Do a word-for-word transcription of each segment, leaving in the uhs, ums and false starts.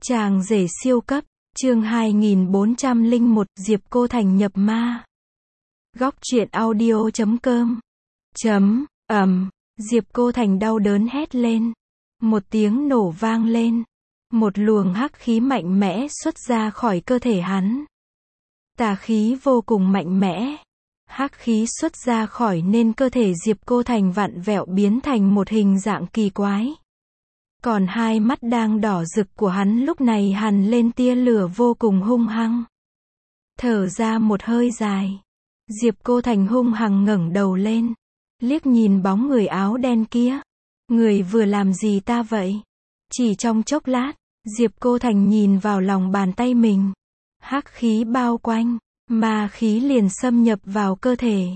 Chàng rể siêu cấp, chương hai nghìn bốn trăm lẻ một, Diệp Cô Thành nhập ma. Góc truyện audio chấm com. Chấm, ầm, Diệp Cô Thành đau đớn hét lên. Một tiếng nổ vang lên. Một luồng hắc khí mạnh mẽ xuất ra khỏi cơ thể hắn. Tà khí vô cùng mạnh mẽ. Hắc khí xuất ra khỏi nên cơ thể Diệp Cô Thành vặn vẹo biến thành một hình dạng kỳ quái. Còn hai mắt đang đỏ rực của hắn lúc này hằn lên tia lửa vô cùng hung hăng. Thở ra một hơi dài. Diệp Cô Thành hung hăng ngẩng đầu lên. Liếc nhìn bóng người áo đen kia. Người vừa làm gì ta vậy? Chỉ trong chốc lát, Diệp Cô Thành nhìn vào lòng bàn tay mình. Hắc khí bao quanh, ma khí liền xâm nhập vào cơ thể.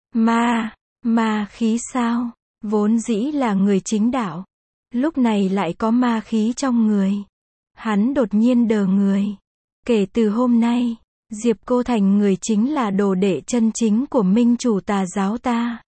Ma, ma khí sao? Vốn dĩ là người chính đạo. Lúc này lại có ma khí trong người. Hắn đột nhiên đờ người. Kể từ hôm nay, Diệp Cô Thành người chính là đồ đệ chân chính của minh chủ tà giáo ta.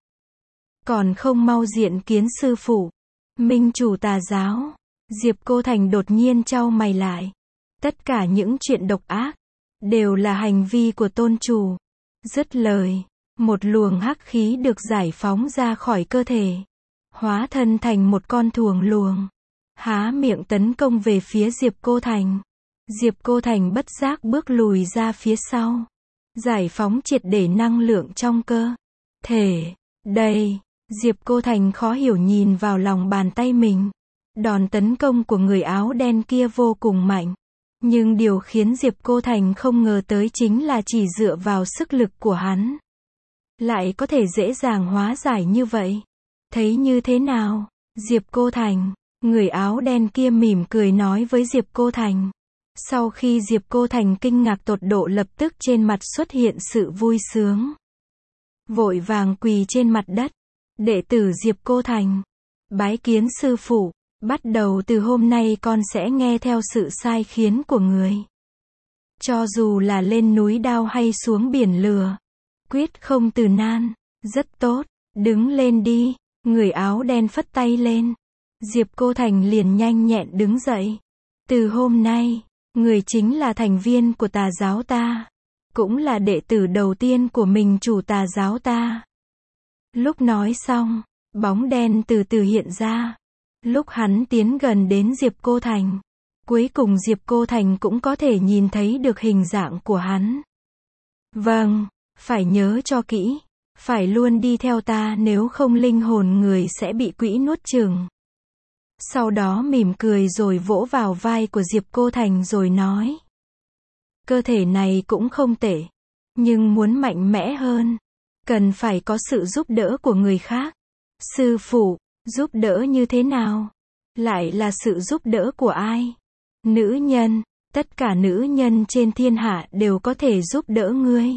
Còn không mau diện kiến sư phụ. Minh chủ tà giáo. Diệp Cô Thành đột nhiên chau mày lại. Tất cả những chuyện độc ác, đều là hành vi của tôn chủ. Dứt lời, một luồng hắc khí được giải phóng ra khỏi cơ thể. Hóa thân thành một con thuồng luồng. Há miệng tấn công về phía Diệp Cô Thành. Diệp Cô Thành bất giác bước lùi ra phía sau. Giải phóng triệt để năng lượng trong cơ thể. Đây, Diệp Cô Thành khó hiểu nhìn vào lòng bàn tay mình. Đòn tấn công của người áo đen kia vô cùng mạnh. Nhưng điều khiến Diệp Cô Thành không ngờ tới chính là chỉ dựa vào sức lực của hắn, lại có thể dễ dàng hóa giải như vậy. Thấy như thế nào, Diệp Cô Thành? Người áo đen kia mỉm cười nói với Diệp Cô Thành. Sau khi Diệp Cô Thành kinh ngạc tột độ lập tức trên mặt xuất hiện sự vui sướng. Vội vàng quỳ trên mặt đất. Đệ tử Diệp Cô Thành. Bái kiến sư phụ. Bắt đầu từ hôm nay con sẽ nghe theo sự sai khiến của người. Cho dù là lên núi đao hay xuống biển lửa. Quyết không từ nan. Rất tốt. Đứng lên đi. Người áo đen phất tay lên. Diệp Cô Thành liền nhanh nhẹn đứng dậy. Từ hôm nay, người chính là thành viên của tà giáo ta. Cũng là đệ tử đầu tiên của mình chủ tà giáo ta. Lúc nói xong, bóng đen từ từ hiện ra. Lúc hắn tiến gần đến Diệp Cô Thành, cuối cùng Diệp Cô Thành cũng có thể nhìn thấy được hình dạng của hắn. Vâng, phải nhớ cho kỹ. Phải luôn đi theo ta nếu không linh hồn người sẽ bị quỷ nuốt chửng. Sau đó mỉm cười rồi vỗ vào vai của Diệp Cô Thành rồi nói. Cơ thể này cũng không tệ. Nhưng muốn mạnh mẽ hơn, cần phải có sự giúp đỡ của người khác. Sư phụ, giúp đỡ như thế nào? Lại là sự giúp đỡ của ai? Nữ nhân, tất cả nữ nhân trên thiên hạ đều có thể giúp đỡ ngươi.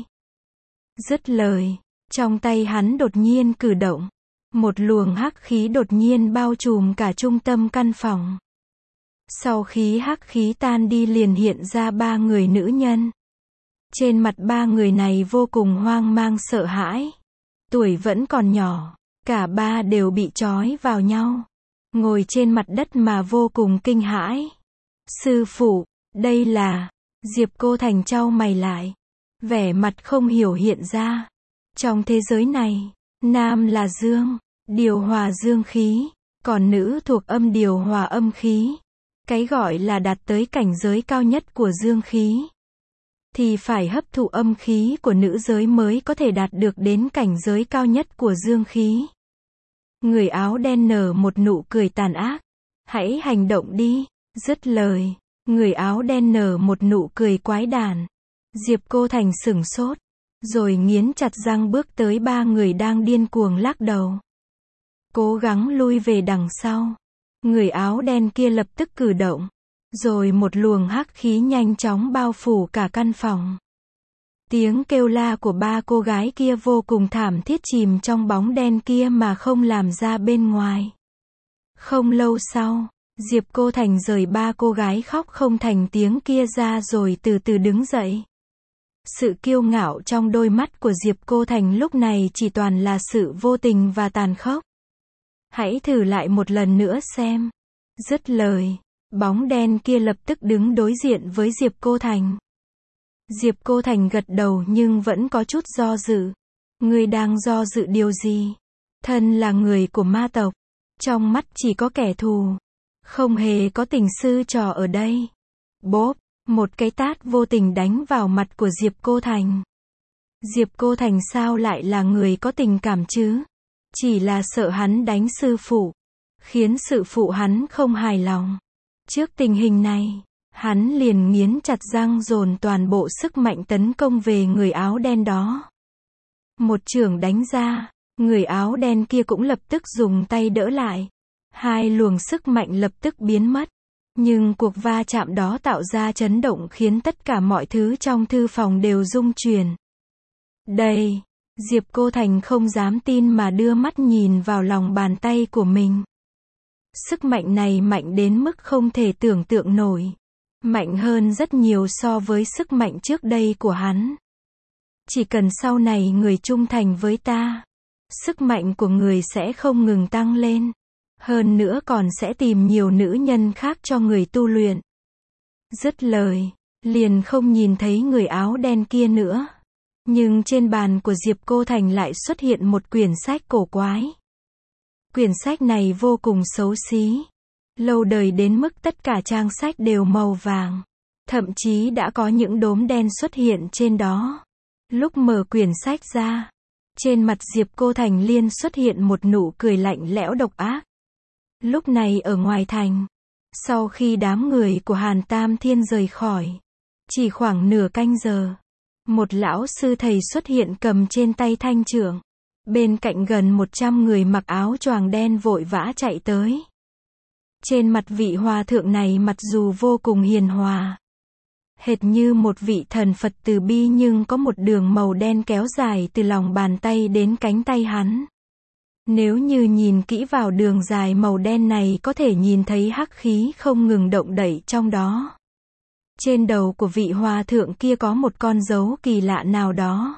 Dứt lời. Trong tay hắn đột nhiên cử động. Một luồng hắc khí đột nhiên bao trùm cả trung tâm căn phòng. Sau khi hắc khí tan đi liền hiện ra ba người nữ nhân. Trên mặt ba người này vô cùng hoang mang sợ hãi. Tuổi vẫn còn nhỏ. Cả ba đều bị trói vào nhau. Ngồi trên mặt đất mà vô cùng kinh hãi. Sư phụ, đây là... Diệp Cô Thành chau mày lại. Vẻ mặt không hiểu hiện ra. Trong thế giới này, nam là dương, điều hòa dương khí, còn nữ thuộc âm điều hòa âm khí. Cái gọi là đạt tới cảnh giới cao nhất của dương khí, thì phải hấp thụ âm khí của nữ giới mới có thể đạt được đến cảnh giới cao nhất của dương khí. Người áo đen nở một nụ cười tàn ác. Hãy hành động đi. Dứt lời, người áo đen nở một nụ cười quái đản. Diệp Cô Thành sửng sốt. Rồi nghiến chặt răng bước tới ba người đang điên cuồng lắc đầu. Cố gắng lui về đằng sau. Người áo đen kia lập tức cử động. Rồi một luồng hắc khí nhanh chóng bao phủ cả căn phòng. Tiếng kêu la của ba cô gái kia vô cùng thảm thiết chìm trong bóng đen kia mà không làm ra bên ngoài. Không lâu sau, Diệp Cô Thành rời ba cô gái khóc không thành tiếng kia ra rồi từ từ đứng dậy. Sự kiêu ngạo trong đôi mắt của Diệp Cô Thành lúc này chỉ toàn là sự vô tình và tàn khốc. Hãy thử lại một lần nữa xem. Dứt lời, Bóng đen kia lập tức đứng đối diện với Diệp Cô Thành. Diệp Cô Thành gật đầu nhưng vẫn có chút do dự. Ngươi đang do dự điều gì? Thân là người của ma tộc, trong mắt chỉ có kẻ thù, không hề có tình sư trò ở đây. Bốp, một cái tát vô tình đánh vào mặt của Diệp Cô Thành. Diệp Cô Thành sao lại là người có tình cảm chứ? Chỉ là sợ hắn đánh sư phụ, khiến sư phụ hắn không hài lòng. Trước tình hình này, hắn liền nghiến chặt răng dồn toàn bộ sức mạnh tấn công về người áo đen đó. Một chưởng đánh ra, người áo đen kia cũng lập tức dùng tay đỡ lại. Hai luồng sức mạnh lập tức biến mất. Nhưng cuộc va chạm đó tạo ra chấn động khiến tất cả mọi thứ trong thư phòng đều rung chuyển. Đây, Diệp Cô Thành không dám tin mà đưa mắt nhìn vào lòng bàn tay của mình. Sức mạnh này mạnh đến mức không thể tưởng tượng nổi. Mạnh hơn rất nhiều so với sức mạnh trước đây của hắn. Chỉ cần sau này người trung thành với ta, sức mạnh của người sẽ không ngừng tăng lên. Hơn nữa còn sẽ tìm nhiều nữ nhân khác cho người tu luyện. Dứt lời, liền không nhìn thấy người áo đen kia nữa. Nhưng trên bàn của Diệp Cô Thành lại xuất hiện một quyển sách cổ quái. Quyển sách này vô cùng xấu xí. Lâu đời đến mức tất cả trang sách đều màu vàng. Thậm chí đã có những đốm đen xuất hiện trên đó. Lúc mở quyển sách ra, trên mặt Diệp Cô Thành liên xuất hiện một nụ cười lạnh lẽo độc ác. Lúc này ở ngoài thành, sau khi đám người của Hàn Tam Thiên rời khỏi, chỉ khoảng nửa canh giờ, một lão sư thầy xuất hiện cầm trên tay thanh chưởng. Bên cạnh gần một trăm người mặc áo choàng đen vội vã chạy tới. Trên mặt vị hòa thượng này mặc dù vô cùng hiền hòa, hệt như một vị thần Phật từ bi, nhưng có một đường màu đen kéo dài từ lòng bàn tay đến cánh tay hắn. Nếu như nhìn kỹ vào đường dài màu đen này có thể nhìn thấy hắc khí không ngừng động đẩy trong đó. Trên đầu của vị hòa thượng kia có một con dấu kỳ lạ nào đó.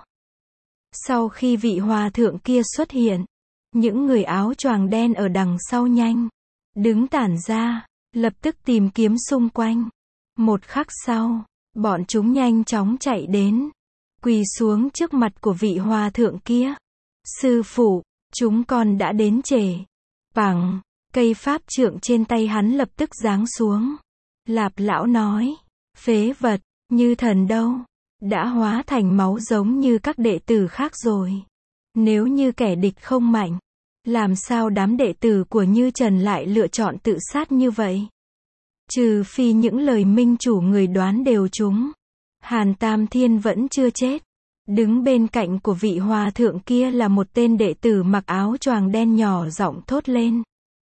Sau khi vị hòa thượng kia xuất hiện, những người áo choàng đen ở đằng sau nhanh đứng tản ra, lập tức tìm kiếm xung quanh. Một khắc sau, bọn chúng nhanh chóng chạy đến, quỳ xuống trước mặt của vị hòa thượng kia. Sư phụ, chúng con đã đến trễ. Bằng, cây pháp trượng trên tay hắn lập tức giáng xuống. Lạp lão nói, phế vật, Như Thần đâu? Đã hóa thành máu giống như các đệ tử khác rồi. Nếu như kẻ địch không mạnh, làm sao đám đệ tử của Như Trần lại lựa chọn tự sát như vậy? Trừ phi những lời minh chủ người đoán đều trúng. Hàn Tam Thiên vẫn chưa chết. Đứng bên cạnh của vị hòa thượng kia là một tên đệ tử mặc áo choàng đen nhỏ giọng thốt lên.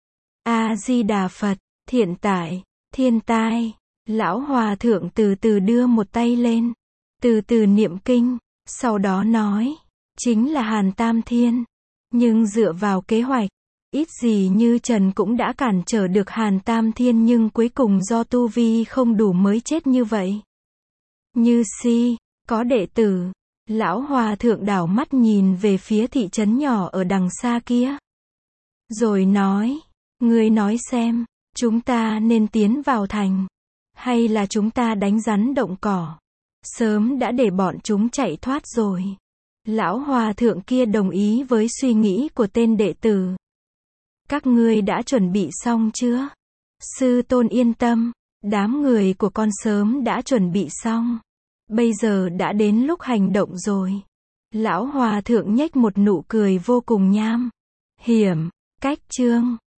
A-di-đà Phật, thiện tại, thiên tai. Lão hòa thượng từ từ đưa một tay lên, từ từ niệm kinh, sau đó nói, chính là Hàn Tam Thiên. Nhưng dựa vào kế hoạch, ít gì Như Trần cũng đã cản trở được Hàn Tam Thiên, nhưng cuối cùng do tu vi không đủ mới chết như vậy. Như Si, có đệ tử. Lão hòa thượng đảo mắt nhìn về phía thị trấn nhỏ ở đằng xa kia. Rồi nói, ngươi nói xem, chúng ta nên tiến vào thành, hay là chúng ta đánh rắn động cỏ? Sớm đã để bọn chúng chạy thoát rồi. Lão hòa thượng kia đồng ý với suy nghĩ của tên đệ tử. Các ngươi đã chuẩn bị xong chưa? Sư tôn yên tâm, đám người của con sớm đã chuẩn bị xong. Bây giờ đã đến lúc hành động rồi. Lão hòa thượng nhếch một nụ cười vô cùng nham hiểm. Cách chương